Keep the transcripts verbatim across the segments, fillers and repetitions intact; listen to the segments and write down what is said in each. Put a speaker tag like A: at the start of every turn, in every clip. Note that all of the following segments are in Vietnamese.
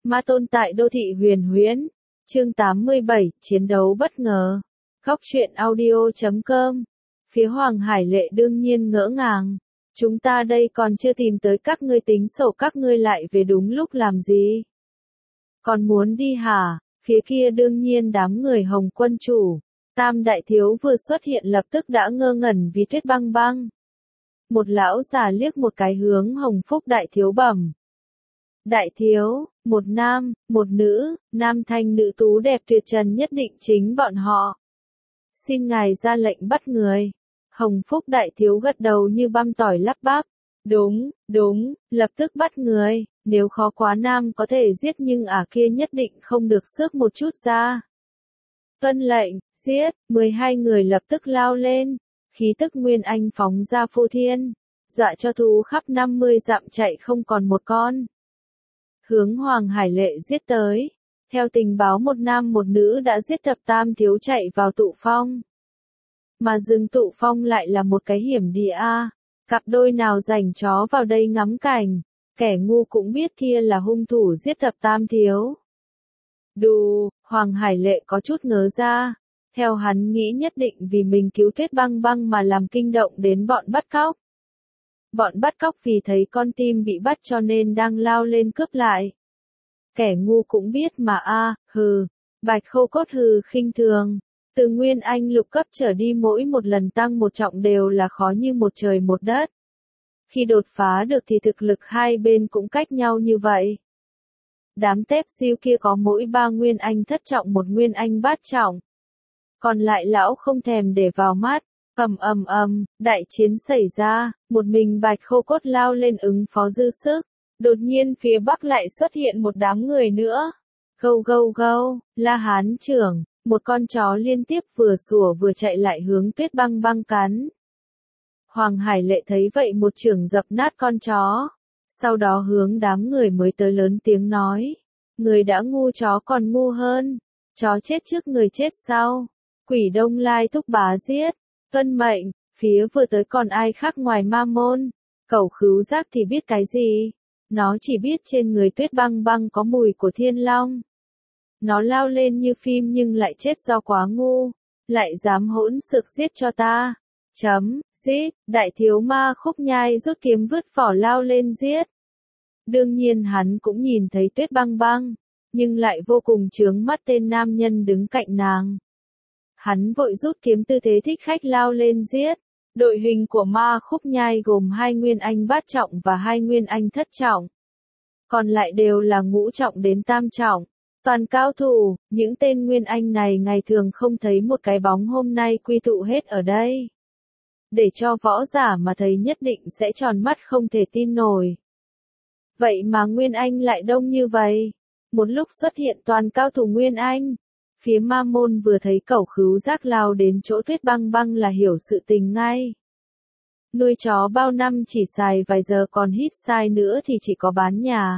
A: Ma tôn tại đô thị huyền huyễn. Chương tám mươi bảy, chiến đấu bất ngờ. Góc truyện audio chấm com. Phía Hoàng Hải Lệ đương nhiên ngỡ ngàng. Chúng ta đây còn chưa tìm tới các ngươi tính sổ các ngươi lại về đúng lúc làm gì? Còn muốn đi hả? Phía kia đương nhiên đám người Hồng quân chủ. Tam đại thiếu vừa xuất hiện lập tức đã ngơ ngẩn vì Tuyết Băng Băng. Một lão già liếc một cái hướng Hồng Phúc đại thiếu bẩm. Đại thiếu, một nam, một nữ, nam thanh nữ tú đẹp tuyệt trần nhất định chính bọn họ. Xin ngài ra lệnh bắt người. Hồng Phúc đại thiếu gật đầu như băm tỏi lắp bắp. Đúng, đúng, lập tức bắt người, nếu khó quá nam có thể giết nhưng ả kia nhất định không được xước một chút ra. Tuân lệnh, giết, mười hai người lập tức lao lên, khí tức nguyên anh phóng ra phô thiên, dọa cho thú khắp năm mươi dặm chạy không còn một con. Hướng Hoàng Hải Lệ giết tới, theo tình báo một nam một nữ đã giết thập tam thiếu chạy vào tụ phong. Mà rừng tụ phong lại là một cái hiểm địa a. Cặp đôi nào rảnh chó vào đây ngắm cảnh, kẻ ngu cũng biết kia là hung thủ giết thập tam thiếu. Đù, Hoàng Hải Lệ có chút ngớ ra, theo hắn nghĩ nhất định vì mình cứu Tuyết Băng Băng mà làm kinh động đến bọn bắt cóc. Bọn bắt cóc vì thấy con tim bị bắt cho nên đang lao lên cướp lại. Kẻ ngu cũng biết mà a, hừ, Bạch Khâu Cốt hừ khinh thường. Từ Nguyên Anh lục cấp trở đi mỗi một lần tăng một trọng đều là khó như một trời một đất. Khi đột phá được thì thực lực hai bên cũng cách nhau như vậy. Đám tép diêu kia có mỗi ba Nguyên Anh thất trọng một Nguyên Anh bát trọng. Còn lại lão không thèm để vào mắt, ầm ầm ầm, đại chiến xảy ra, một mình Bạch Khâu Cốt lao lên ứng phó dư sức. Đột nhiên phía bắc lại xuất hiện một đám người nữa. Gâu gâu gâu, La Hán trưởng. Một con chó liên tiếp vừa sủa vừa chạy lại hướng Tuyết Băng Băng cắn. Hoàng Hải Lệ thấy vậy một chưởng dập nát con chó. Sau đó hướng đám người mới tới lớn tiếng nói. Người đã ngu chó còn ngu hơn. Chó chết trước người chết sau. Quỷ Đông Lai thúc bá giết. Tuân mệnh, phía vừa tới còn ai khác ngoài ma môn. Cẩu khứu giác thì biết cái gì. Nó chỉ biết trên người Tuyết Băng Băng có mùi của thiên long. Nó lao lên như phim nhưng lại chết do quá ngu, lại dám hỗn xược giết cho ta. Chấm, giết, đại thiếu Ma Khúc Nhai rút kiếm vứt vỏ lao lên giết. Đương nhiên hắn cũng nhìn thấy Tuyết Băng Băng, nhưng lại vô cùng chướng mắt tên nam nhân đứng cạnh nàng. Hắn vội rút kiếm tư thế thích khách lao lên giết. Đội hình của Ma Khúc Nhai gồm hai Nguyên Anh bát trọng và hai Nguyên Anh thất trọng. Còn lại đều là ngũ trọng đến tam trọng. Toàn cao thủ, những tên Nguyên Anh này ngày thường không thấy một cái bóng hôm nay quy tụ hết ở đây. Để cho võ giả mà thấy nhất định sẽ tròn mắt không thể tin nổi. Vậy mà Nguyên Anh lại đông như vậy. Một lúc xuất hiện toàn cao thủ Nguyên Anh. Phía ma môn vừa thấy cẩu khứu giác lao đến chỗ Tuyết Băng Băng là hiểu sự tình ngay. Nuôi chó bao năm chỉ xài vài giờ còn hít sai nữa thì chỉ có bán nhà.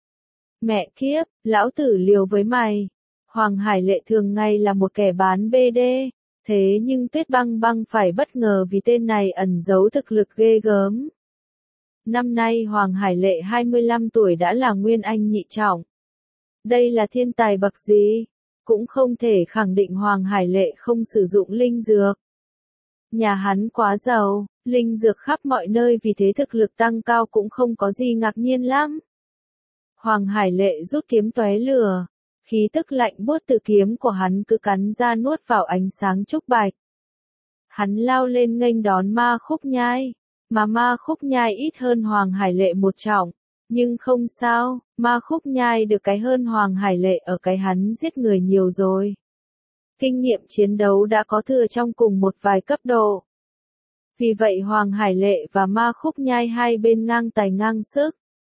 A: Mẹ kiếp, lão tử liều với mày. Hoàng Hải Lệ thường ngày là một kẻ bán bê đê, thế nhưng Tuyết Băng Băng phải bất ngờ vì tên này ẩn giấu thực lực ghê gớm. Năm nay Hoàng Hải Lệ hai mươi lăm tuổi đã là Nguyên Anh nhị trọng. Đây là thiên tài bậc gì? Cũng không thể khẳng định Hoàng Hải Lệ không sử dụng linh dược. Nhà hắn quá giàu, linh dược khắp mọi nơi vì thế thực lực tăng cao cũng không có gì ngạc nhiên lắm. Hoàng Hải Lệ rút kiếm tóe lửa, khí tức lạnh buốt từ kiếm của hắn cứ cắn ra nuốt vào ánh sáng trúc bạch. Hắn lao lên nghênh đón Ma Khúc Nhai, mà Ma Khúc Nhai ít hơn Hoàng Hải Lệ một trọng, nhưng không sao, Ma Khúc Nhai được cái hơn Hoàng Hải Lệ ở cái hắn giết người nhiều rồi. Kinh nghiệm chiến đấu đã có thừa trong cùng một vài cấp độ. Vì vậy Hoàng Hải Lệ và Ma Khúc Nhai hai bên ngang tài ngang sức.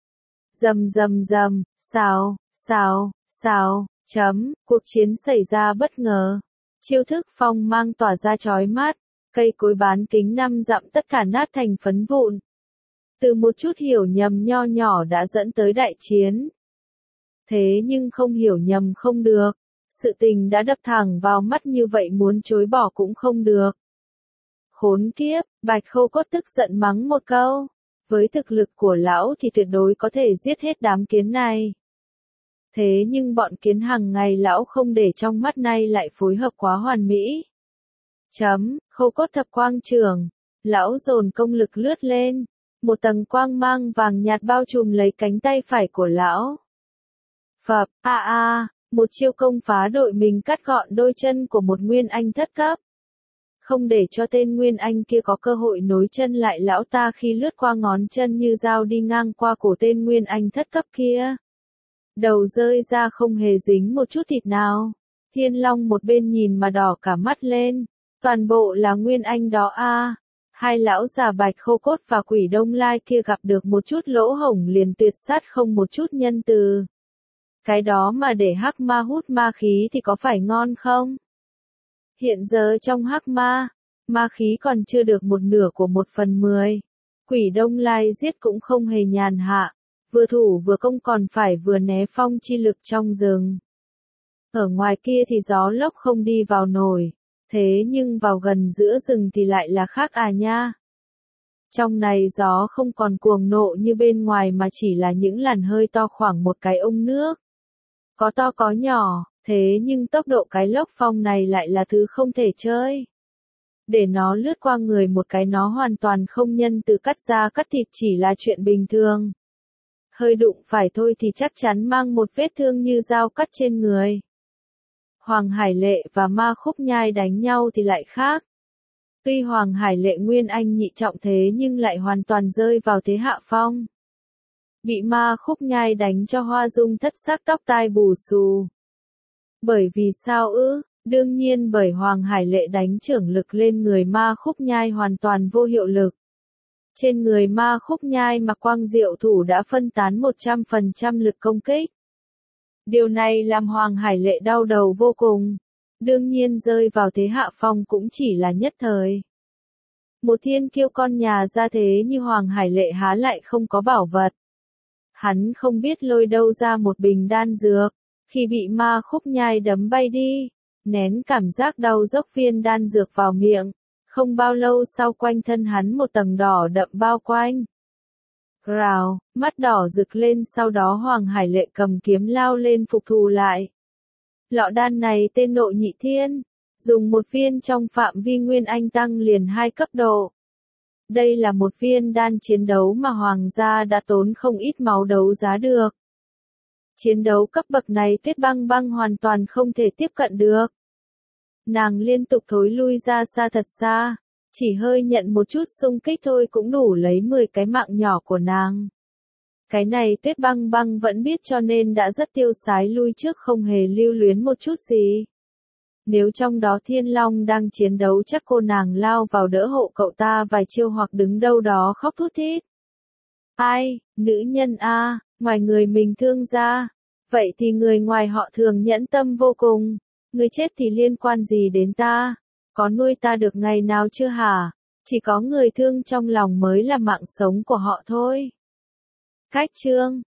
A: Rầm rầm rầm, xào, xào, xào, chấm, cuộc chiến xảy ra bất ngờ. Chiêu thức phong mang tỏa ra chói mắt, cây cối bán kính năm dặm tất cả nát thành phấn vụn. Từ một chút hiểu nhầm nho nhỏ đã dẫn tới đại chiến. Thế nhưng không hiểu nhầm không được, sự tình đã đập thẳng vào mắt như vậy muốn chối bỏ cũng không được. Khốn kiếp, Bạch Khâu Cốt tức giận mắng một câu. Với thực lực của lão thì tuyệt đối có thể giết hết đám kiến này. Thế nhưng bọn kiến hàng ngày lão không để trong mắt nay lại phối hợp quá hoàn mỹ. Chấm, khâu cốt thập quang trường. Lão dồn công lực lướt lên. Một tầng quang mang vàng nhạt bao trùm lấy cánh tay phải của lão. Phập, a a, một chiêu công phá đội mình cắt gọn đôi chân của một nguyên anh thất cấp. Không để cho tên nguyên anh kia có cơ hội nối chân lại lão ta khi lướt qua ngón chân như dao đi ngang qua cổ tên nguyên anh thất cấp kia. Đầu rơi ra không hề dính một chút thịt nào. Thiên Long một bên nhìn mà đỏ cả mắt lên. Toàn bộ là nguyên anh đó a. Hai lão già Bạch Khâu Cốt và Quỷ Đông Lai kia gặp được một chút lỗ hổng liền tuyệt sát không một chút nhân từ. Cái đó mà để hắc ma hút ma khí thì có phải ngon không? Hiện giờ trong hắc ma, ma khí còn chưa được một nửa của một phần mười. Quỷ Đông Lai giết cũng không hề nhàn hạ, vừa thủ vừa công còn phải vừa né phong chi lực trong rừng. Ở ngoài kia thì gió lốc không đi vào nổi, thế nhưng vào gần giữa rừng thì lại là khác à nha. Trong này gió không còn cuồng nộ như bên ngoài mà chỉ là những làn hơi to khoảng một cái ông nước. Có to có nhỏ, thế nhưng tốc độ cái lốc phong này lại là thứ không thể chơi. Để nó lướt qua người một cái nó hoàn toàn không nhân từ cắt da cắt thịt chỉ là chuyện bình thường. Hơi đụng phải thôi thì chắc chắn mang một vết thương như dao cắt trên người. Hoàng Hải Lệ và Ma Khúc Nhai đánh nhau thì lại khác. Tuy Hoàng Hải Lệ nguyên anh nhị trọng thế nhưng lại hoàn toàn rơi vào thế hạ phong. Bị Ma Khúc Nhai đánh cho hoa dung thất sắc tóc tai bù xù. Bởi vì sao ư? Đương nhiên bởi Hoàng Hải Lệ đánh trưởng lực lên người Ma Khúc Nhai hoàn toàn vô hiệu lực. Trên người Ma Khúc Nhai mặc quang diệu thủ đã phân tán một trăm phần trăm lực công kích. Điều này làm Hoàng Hải Lệ đau đầu vô cùng. Đương nhiên rơi vào thế hạ phong cũng chỉ là nhất thời. Một thiên kiêu con nhà ra thế như Hoàng Hải Lệ há lại không có bảo vật. Hắn không biết lôi đâu ra một bình đan dược. Khi bị Ma Khúc Nhai đấm bay đi, nén cảm giác đau dốc viên đan dược vào miệng. Không bao lâu sau quanh thân hắn một tầng đỏ đậm bao quanh. Rào, mắt đỏ rực lên sau đó Hoàng Hải Lệ cầm kiếm lao lên phục thù lại. Lọ đan này tên Nộ Nhị Thiên, dùng một viên trong phạm vi nguyên anh tăng liền hai cấp độ. Đây là một viên đan chiến đấu mà Hoàng gia đã tốn không ít máu đấu giá được. Chiến đấu cấp bậc này Tuyết Băng Băng hoàn toàn không thể tiếp cận được. Nàng liên tục thối lui ra xa thật xa, chỉ hơi nhận một chút xung kích thôi cũng đủ lấy mười cái mạng nhỏ của nàng. Cái này Tuyết Băng Băng vẫn biết cho nên đã rất tiêu sái lui trước không hề lưu luyến một chút gì. Nếu trong đó Thiên Long đang chiến đấu chắc cô nàng lao vào đỡ hộ cậu ta vài chiêu hoặc đứng đâu đó khóc thút thít. Ai, nữ nhân a, ngoài người mình thương ra, vậy thì người ngoài họ thường nhẫn tâm vô cùng. Người chết thì liên quan gì đến ta? Có nuôi ta được ngày nào chưa hả? Chỉ có người thương trong lòng mới là mạng sống của họ thôi. Cách chương